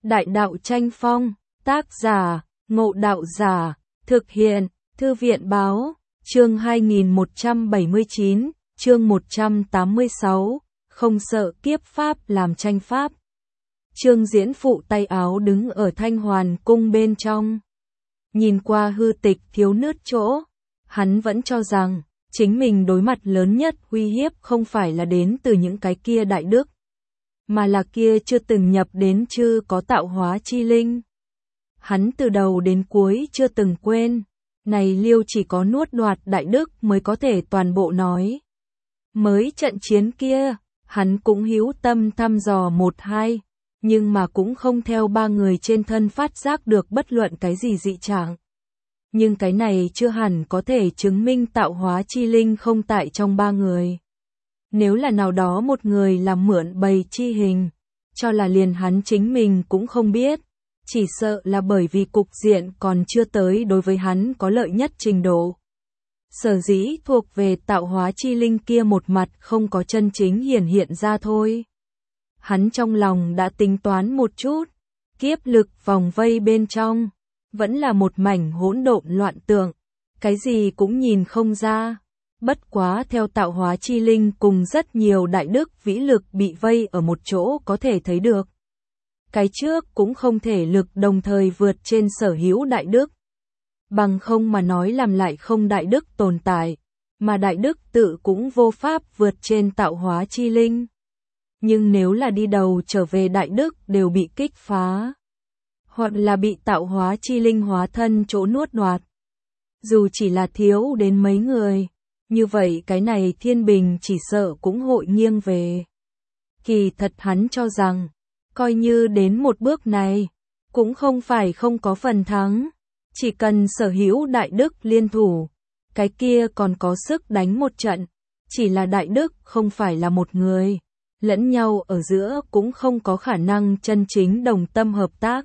Đại đạo tranh phong, tác giả, Ngộ Đạo Giả, thực hiện, Thư viện báo, chương 2179, chương 186, không sợ kiếp pháp làm tranh pháp. Trương Diễn phụ tay áo đứng ở Thanh Hoàn cung bên trong. Nhìn qua hư tịch thiếu nứt chỗ, hắn vẫn cho rằng, chính mình đối mặt lớn nhất uy hiếp không phải là đến từ những cái kia đại đức, mà là kia chưa từng nhập đến chư có tạo hóa chi linh. Hắn từ đầu đến cuối chưa từng quên, này Liêu chỉ có nuốt đoạt đại đức mới có thể toàn bộ nói. Mới trận chiến kia, hắn cũng hữu tâm thăm dò một hai, nhưng mà cũng không theo ba người trên thân phát giác được bất luận cái gì dị trạng. Nhưng cái này chưa hẳn có thể chứng minh tạo hóa chi linh không tại trong ba người. Nếu là nào đó một người làm mượn bầy chi hình, cho là liền hắn chính mình cũng không biết, chỉ sợ là bởi vì cục diện còn chưa tới đối với hắn có lợi nhất trình độ. Sở dĩ thuộc về tạo hóa chi linh kia một mặt không có chân chính hiển hiện ra thôi. Hắn trong lòng đã tính toán một chút, kiếp lực vòng vây bên trong, vẫn là một mảnh hỗn độn loạn tượng, cái gì cũng nhìn không ra. Bất quá theo tạo hóa chi linh cùng rất nhiều đại đức vĩ lực bị vây ở một chỗ có thể thấy được. Cái trước cũng không thể lực đồng thời vượt trên sở hữu đại đức. Bằng không mà nói làm lại không đại đức tồn tại, mà đại đức tự cũng vô pháp vượt trên tạo hóa chi linh. Nhưng nếu là đi đầu trở về đại đức đều bị kích phá, hoặc là bị tạo hóa chi linh hóa thân chỗ nuốt đoạt, dù chỉ là thiếu đến mấy người, như vậy cái này thiên bình chỉ sợ cũng hội nghiêng về. Kỳ thật hắn cho rằng, coi như đến một bước này, cũng không phải không có phần thắng, chỉ cần sở hữu đại đức liên thủ, cái kia còn có sức đánh một trận, chỉ là đại đức không phải là một người, lẫn nhau ở giữa cũng không có khả năng chân chính đồng tâm hợp tác.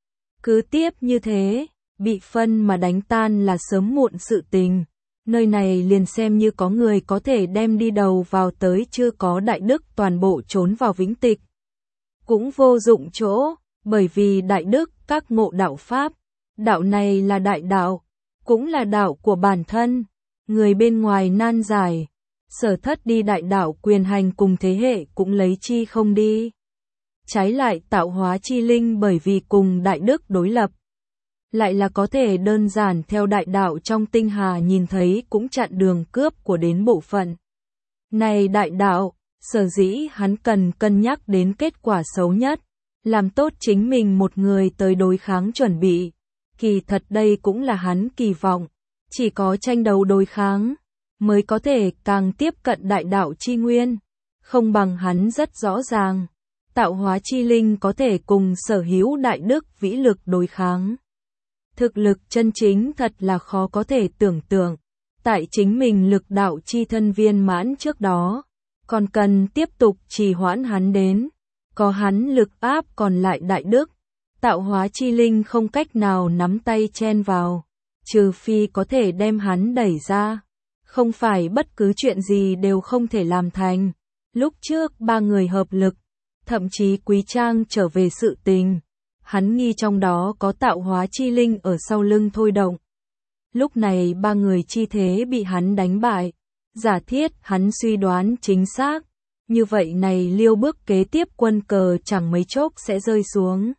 Cứ tiếp như thế, bị phân mà đánh tan là sớm muộn sự tình. Nơi này liền xem như có người có thể đem đi đầu vào tới chưa có đại đức toàn bộ trốn vào vĩnh tịch. Cũng vô dụng chỗ, bởi vì đại đức các ngộ đạo pháp, đạo này là đại đạo, cũng là đạo của bản thân, người bên ngoài nan giải, sở thất đi đại đạo quyền hành cùng thế hệ cũng lấy chi không đi. Trái lại tạo hóa chi linh bởi vì cùng đại đức đối lập, lại là có thể đơn giản theo đại đạo trong tinh hà nhìn thấy cũng chặn đường cướp của đến bộ phận. Này đại đạo, sở dĩ hắn cần cân nhắc đến kết quả xấu nhất, làm tốt chính mình một người tới đối kháng chuẩn bị. Kỳ thật đây cũng là hắn kỳ vọng, chỉ có tranh đấu đối kháng, mới có thể càng tiếp cận đại đạo chi nguyên, không bằng hắn rất rõ ràng. Tạo hóa chi linh có thể cùng sở hữu đại đức vĩ lực đối kháng. Thực lực chân chính thật là khó có thể tưởng tượng, tại chính mình lực đạo chi thân viên mãn trước đó, còn cần tiếp tục trì hoãn hắn đến, có hắn lực áp còn lại đại đức, tạo hóa chi linh không cách nào nắm tay chen vào, trừ phi có thể đem hắn đẩy ra, không phải bất cứ chuyện gì đều không thể làm thành. Lúc trước ba người hợp lực, thậm chí Quý Trang trở về sự tình, hắn nghi trong đó có tạo hóa chi linh ở sau lưng thôi động. Lúc này ba người chi thế bị hắn đánh bại, giả thiết hắn suy đoán chính xác, như vậy này Liêu bước kế tiếp quân cờ chẳng mấy chốc sẽ rơi xuống.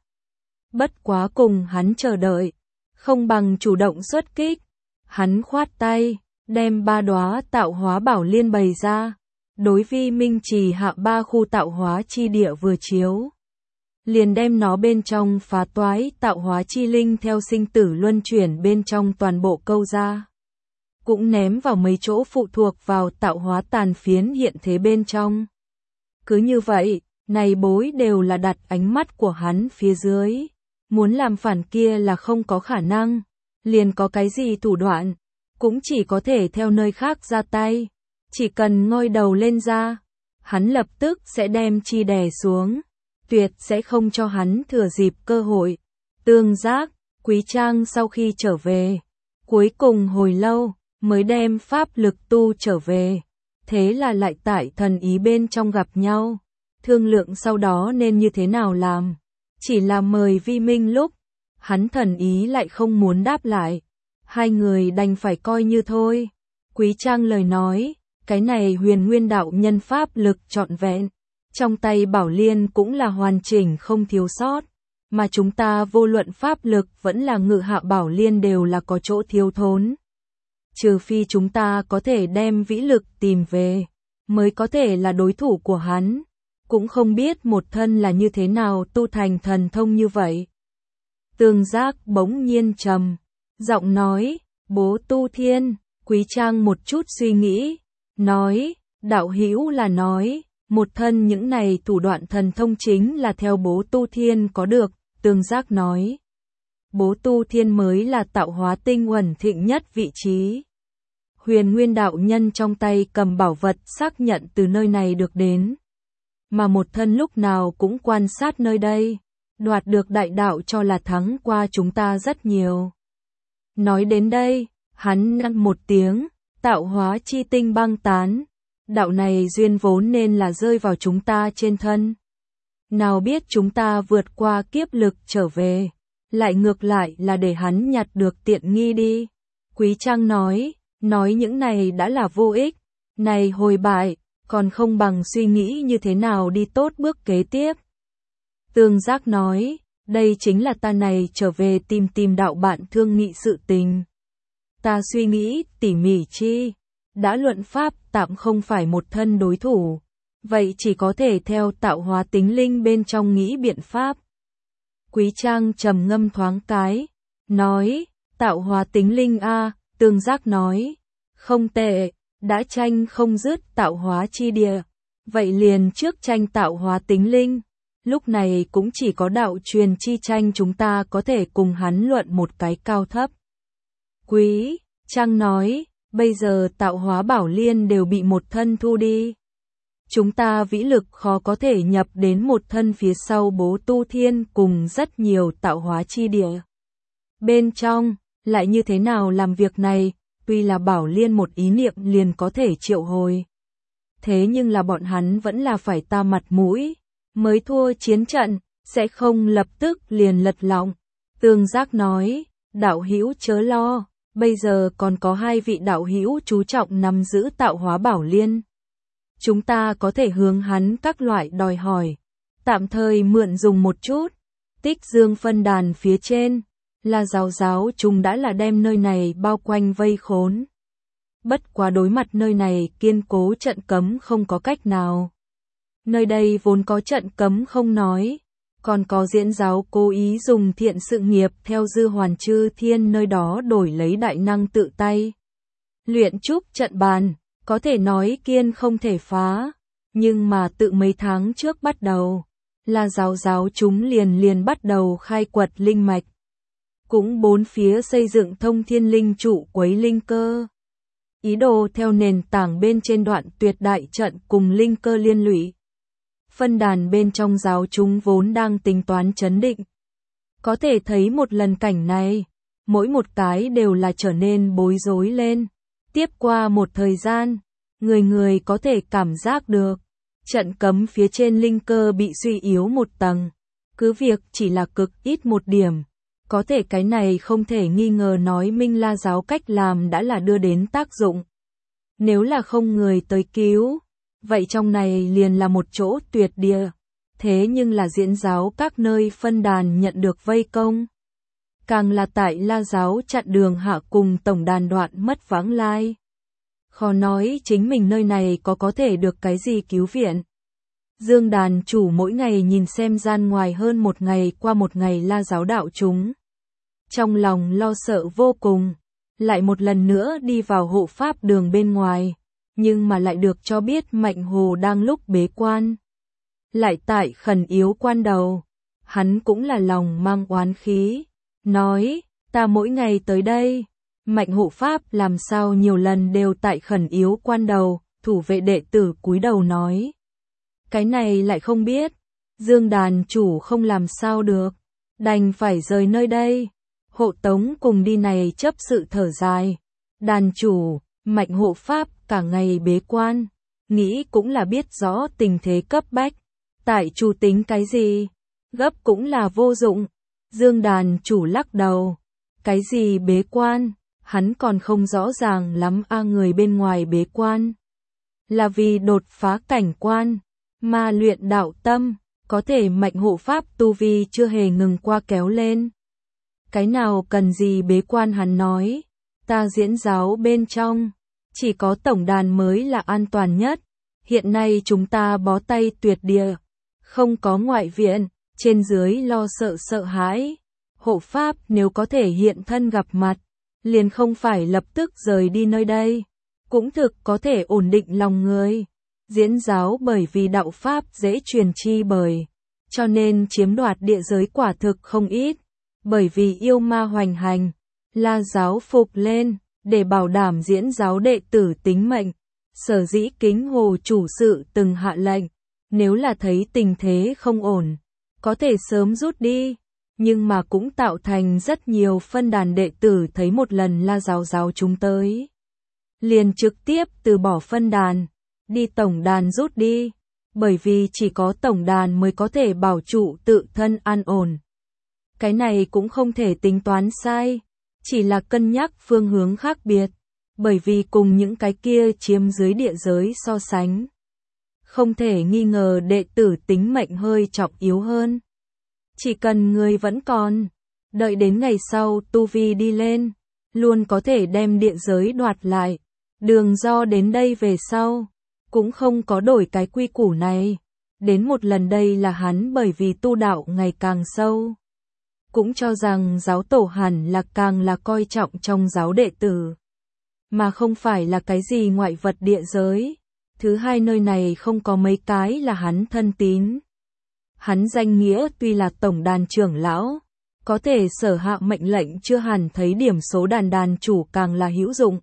Bất quá cùng hắn chờ đợi, không bằng chủ động xuất kích. Hắn khoát tay, đem ba đóa tạo hóa bảo liên bày ra. Đối vi minh trì hạ ba khu tạo hóa chi địa vừa chiếu, liền đem nó bên trong phá toái tạo hóa chi linh theo sinh tử luân chuyển bên trong toàn bộ câu ra. Cũng ném vào mấy chỗ phụ thuộc vào tạo hóa tàn phiến hiện thế bên trong. Cứ như vậy, này bối đều là đặt ánh mắt của hắn phía dưới. Muốn làm phản kia là không có khả năng, liền có cái gì thủ đoạn, cũng chỉ có thể theo nơi khác ra tay. Chỉ cần ngoi đầu lên ra, hắn lập tức sẽ đem chi đè xuống, tuyệt sẽ không cho hắn thừa dịp cơ hội. Tương giác, Quý Trang sau khi trở về, cuối cùng hồi lâu, mới đem pháp lực tu trở về. Thế là lại tại thần ý bên trong gặp nhau, thương lượng sau đó nên như thế nào làm. Chỉ là mời Vi Minh lúc, hắn thần ý lại không muốn đáp lại. Hai người đành phải coi như thôi. Quý Trang lời nói, cái này Huyền Nguyên đạo nhân pháp lực trọn vẹn. Trong tay Bảo Liên cũng là hoàn chỉnh không thiếu sót. Mà chúng ta vô luận pháp lực vẫn là ngự hạ Bảo Liên đều là có chỗ thiếu thốn. Trừ phi chúng ta có thể đem vĩ lực tìm về, mới có thể là đối thủ của hắn. Cũng không biết một thân là như thế nào tu thành thần thông như vậy. Tường Giác bỗng nhiên trầm giọng nói, Bố Tu Thiên. Quý Trang một chút suy nghĩ, nói, đạo hữu là nói, một thân những này thủ đoạn thần thông chính là theo Bố Tu Thiên có được. Tường Giác nói, Bố Tu Thiên mới là tạo hóa tinh uẩn thịnh nhất vị trí. Huyền Nguyên đạo nhân trong tay cầm bảo vật xác nhận từ nơi này được đến. Mà một thân lúc nào cũng quan sát nơi đây, đoạt được đại đạo cho là thắng qua chúng ta rất nhiều. Nói đến đây, hắn ngăn một tiếng, tạo hóa chi tinh băng tán. Đạo này duyên vốn nên là rơi vào chúng ta trên thân. Nào biết chúng ta vượt qua kiếp lực trở về, lại ngược lại là để hắn nhặt được tiện nghi đi. Quý Trang nói những này đã là vô ích, này hồi bại, còn không bằng suy nghĩ như thế nào đi tốt bước kế tiếp. Tường Giác nói, đây chính là ta này trở về tìm đạo bạn thương nghị sự tình. Ta suy nghĩ tỉ mỉ chi, đã luận pháp tạm không phải một thân đối thủ, vậy chỉ có thể theo tạo hóa tính linh bên trong nghĩ biện pháp. Quý Trang trầm ngâm thoáng cái, nói, tạo hóa tính linh a. Tường Giác nói, không tệ, đã tranh không dứt tạo hóa chi địa, vậy liền trước tranh tạo hóa tính linh. Lúc này cũng chỉ có đạo truyền chi tranh chúng ta có thể cùng hắn luận một cái cao thấp. Quý Trang nói, bây giờ tạo hóa Bảo Liên đều bị một thân thu đi. Chúng ta vĩ lực khó có thể nhập đến một thân phía sau Bố Tu Thiên cùng rất nhiều tạo hóa chi địa. Bên trong, lại như thế nào làm việc này, tuy là Bảo Liên một ý niệm liền có thể triệu hồi. Thế nhưng là bọn hắn vẫn là phải ta mặt mũi, mới thua chiến trận, sẽ không lập tức liền lật lọng. Tường Giác nói, đạo hữu chớ lo, bây giờ còn có hai vị đạo hữu chú trọng nắm giữ tạo hóa Bảo Liên. Chúng ta có thể hướng hắn các loại đòi hỏi, tạm thời mượn dùng một chút. Tích Dương phân đàn phía trên, là giáo chúng đã là đem nơi này bao quanh vây khốn. Bất quá đối mặt nơi này kiên cố trận cấm không có cách nào. Nơi đây vốn có trận cấm không nói, còn có diễn giáo cố ý dùng thiện sự nghiệp theo Dư Hoàn Chư Thiên nơi đó đổi lấy đại năng tự tay. Luyện trúc trận bàn, có thể nói kiên không thể phá, nhưng mà tự mấy tháng trước bắt đầu, là giáo chúng liền bắt đầu khai quật linh mạch. Cũng bốn phía xây dựng thông thiên linh trụ quấy linh cơ. Ý đồ theo nền tảng bên trên đoạn tuyệt đại trận cùng linh cơ liên lụy. Phân đàn bên trong giáo chúng vốn đang tính toán chấn định. Có thể thấy một lần cảnh này, mỗi một cái đều là trở nên bối rối lên. Tiếp qua một thời gian, người có thể cảm giác được, trận cấm phía trên linh cơ bị suy yếu một tầng. Cứ việc chỉ là cực ít một điểm. Có thể cái này không thể nghi ngờ nói Minh La giáo cách làm đã là đưa đến tác dụng. Nếu là không người tới cứu, vậy trong này liền là một chỗ tuyệt địa. Thế nhưng là diễn giáo các nơi phân đàn nhận được vây công. Càng là tại La giáo chặn đường hạ cùng tổng đàn đoạn mất vãng lai. Khó nói chính mình nơi này có thể được cái gì cứu viện. Dương đàn chủ mỗi ngày nhìn xem gian ngoài hơn một ngày qua một ngày La giáo đạo chúng. Trong lòng lo sợ vô cùng, lại một lần nữa đi vào hộ pháp đường bên ngoài, nhưng mà lại được cho biết Mạnh Hồ đang lúc bế quan. Lại tại khẩn yếu quan đầu, hắn cũng là lòng mang oán khí, nói, ta mỗi ngày tới đây, Mạnh hộ pháp làm sao nhiều lần đều tại khẩn yếu quan đầu, thủ vệ đệ tử cúi đầu nói. Cái này lại không biết, Dương đàn chủ không làm sao được, đành phải rời nơi đây. Hộ tống cùng đi này chấp sự thở dài. Đàn chủ, Mạnh hộ pháp cả ngày bế quan, nghĩ cũng là biết rõ tình thế cấp bách. Tại chủ tính cái gì? gấp cũng là vô dụng. Dương đàn chủ lắc đầu. Cái gì bế quan, hắn còn không rõ ràng lắm người bên ngoài bế quan. Là vì đột phá cảnh quan, mà luyện đạo tâm, có thể mạnh hộ pháp tu vi chưa hề ngừng qua kéo lên. Cái nào cần gì bế quan hắn nói, ta diễn giáo bên trong, chỉ có tổng đàn mới là an toàn nhất. Hiện nay chúng ta bó tay tuyệt địa, không có ngoại viện, trên dưới lo sợ sợ hãi. Hộ pháp nếu có thể hiện thân gặp mặt, liền không phải lập tức rời đi nơi đây, cũng thực có thể ổn định lòng người. Diễn giáo bởi vì đạo pháp dễ truyền chi bởi, cho nên chiếm đoạt địa giới quả thực không ít. Bởi vì yêu ma hoành hành, La giáo phục lên, để bảo đảm diễn giáo đệ tử tính mệnh. Sở dĩ Kính Hồ chủ sự từng hạ lệnh, nếu là thấy tình thế không ổn, có thể sớm rút đi. Nhưng mà cũng tạo thành rất nhiều phân đàn đệ tử thấy một lần La giáo chúng tới, liền trực tiếp từ bỏ phân đàn, đi tổng đàn rút đi. Bởi vì chỉ có tổng đàn mới có thể bảo trụ tự thân an ổn. Cái này cũng không thể tính toán sai, chỉ là cân nhắc phương hướng khác biệt, bởi vì cùng những cái kia chiếm dưới địa giới so sánh, không thể nghi ngờ đệ tử tính mệnh hơi trọng yếu hơn. Chỉ cần người vẫn còn, đợi đến ngày sau tu vi đi lên, luôn có thể đem địa giới đoạt lại. Đường Do đến đây về sau, cũng không có đổi cái quy củ này. Đến một lần đây là hắn bởi vì tu đạo ngày càng sâu, cũng cho rằng giáo tổ hẳn là càng là coi trọng trong giáo đệ tử, mà không phải là cái gì ngoại vật địa giới. Thứ hai, nơi này không có mấy cái là hắn thân tín. Hắn danh nghĩa tuy là tổng đàn trưởng lão, có thể sở hạ mệnh lệnh chưa hẳn thấy điểm số đàn chủ càng là hữu dụng.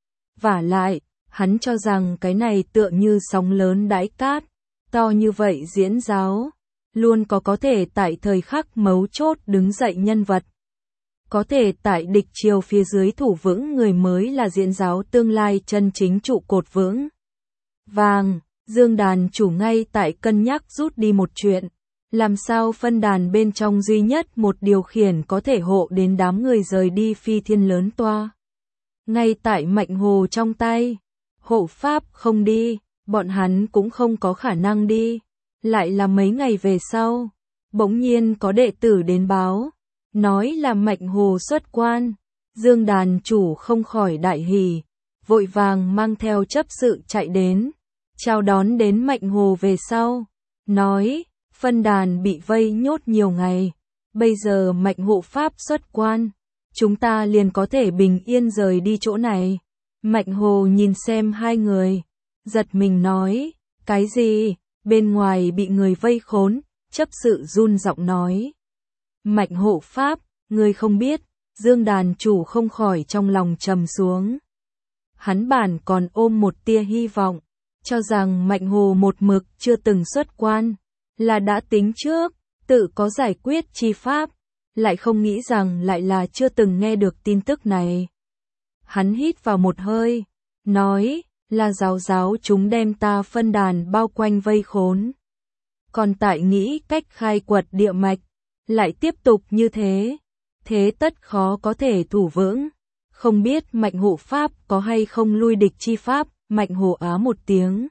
Vả lại, hắn cho rằng cái này tựa như sóng lớn đãi cát, to như vậy diễn giáo, luôn có thể tại thời khắc mấu chốt đứng dậy nhân vật. Có thể tại địch triều phía dưới thủ vững người mới là diễn giáo tương lai chân chính trụ cột vững vàng. Dương đàn chủ ngay tại cân nhắc rút đi một chuyện, làm sao phân đàn bên trong duy nhất một điều khiển có thể hộ đến đám người rời đi phi thiên lớn toa. Ngay tại Mạnh Hồ trong tay, hộ pháp không đi, bọn hắn cũng không có khả năng đi. Lại là mấy ngày về sau, bỗng nhiên có đệ tử đến báo, nói là Mạnh Hồ xuất quan. Dương đàn chủ không khỏi đại hỉ, vội vàng mang theo chấp sự chạy đến, chào đón đến Mạnh Hồ về sau, nói, phân đàn bị vây nhốt nhiều ngày, bây giờ Mạnh hộ pháp xuất quan, chúng ta liền có thể bình yên rời đi chỗ này. Mạnh Hồ nhìn xem hai người, giật mình nói, cái gì? Bên ngoài bị người vây khốn, chấp sự run giọng nói. Mạnh hộ pháp, người không biết. Dương đàn chủ không khỏi trong lòng trầm xuống. Hắn bản còn ôm một tia hy vọng, cho rằng Mạnh Hồ một mực chưa từng xuất quan, là đã tính trước, tự có giải quyết chi pháp, lại không nghĩ rằng lại là chưa từng nghe được tin tức này. Hắn hít vào một hơi, nói, là giáo chúng đem ta phân đàn bao quanh vây khốn. Còn tại nghĩ cách khai quật địa mạch, lại tiếp tục như thế, thế tất khó có thể thủ vững. Không biết Mạnh hộ pháp có hay không lui địch chi pháp. Mạnh Hồ á một tiếng,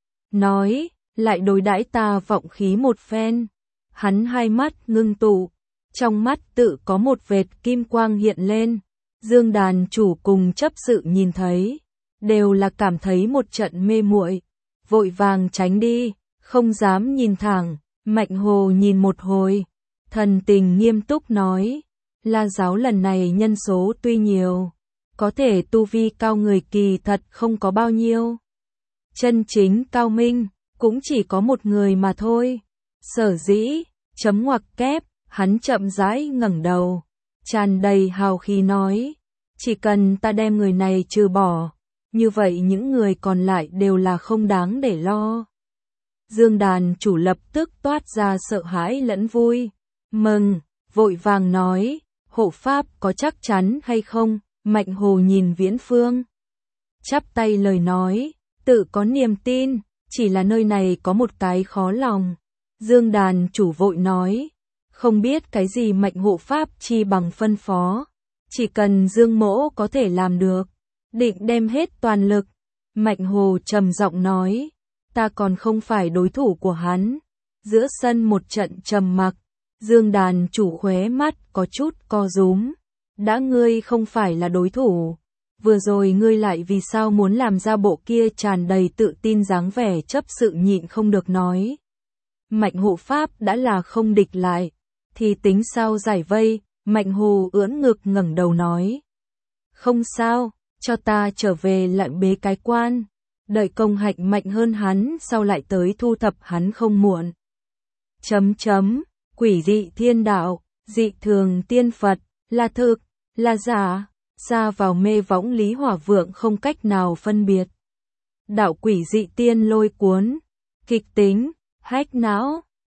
nói, lại đối đãi ta vọng khí một phen. Hắn hai mắt ngưng tụ, trong mắt tự có một vệt kim quang hiện lên. Dương đàn chủ cùng chấp sự nhìn thấy, đều là cảm thấy một trận mê muội, vội vàng tránh đi, không dám nhìn thẳng. Mạnh Hồ nhìn một hồi, thần tình nghiêm túc nói, La giáo lần này nhân số tuy nhiều, có thể tu vi cao người kỳ thật không có bao nhiêu. Chân chính cao minh, cũng chỉ có một người mà thôi. Sở dĩ, chấm ngoặc kép, hắn chậm rãi ngẩng đầu, tràn đầy hào khí nói, chỉ cần ta đem người này trừ bỏ, như vậy những người còn lại đều là không đáng để lo. Dương đàn chủ lập tức toát ra sợ hãi lẫn vui, mừng, vội vàng nói, hộ pháp có chắc chắn hay không? Mạnh Hồ nhìn Viễn Phương, chắp tay lời nói, tự có niềm tin, chỉ là nơi này có một cái khó lòng. Dương đàn chủ vội nói, Không biết cái gì mệnh hộ pháp chi bằng phân phó. Chỉ cần Dương Mỗ có thể làm được, định đem hết toàn lực. Mạnh Hồ trầm giọng nói, ta còn không phải đối thủ của hắn. Giữa sân một trận trầm mặc, Dương đàn chủ khóe mắt có chút co rúm. Đã ngươi không phải là đối thủ, vừa rồi ngươi lại vì sao muốn làm ra bộ kia tràn đầy tự tin dáng vẻ chấp sự nhịn không được nói. Mạnh hộ pháp đã là không địch lại, thì tính sao giải vây. Mạnh Hồ ưỡn ngực ngẩng đầu nói. Không sao, cho ta trở về lại bế cái quan. Đợi công hạnh mạnh hơn hắn sau lại tới thu thập hắn không muộn. Quỷ dị thiên đạo, dị thường tiên Phật, là thực, là giả, xa vào mê võng Lý Hỏa Vượng không cách nào phân biệt. Đạo quỷ dị tiên lôi cuốn, kịch tính, hách não.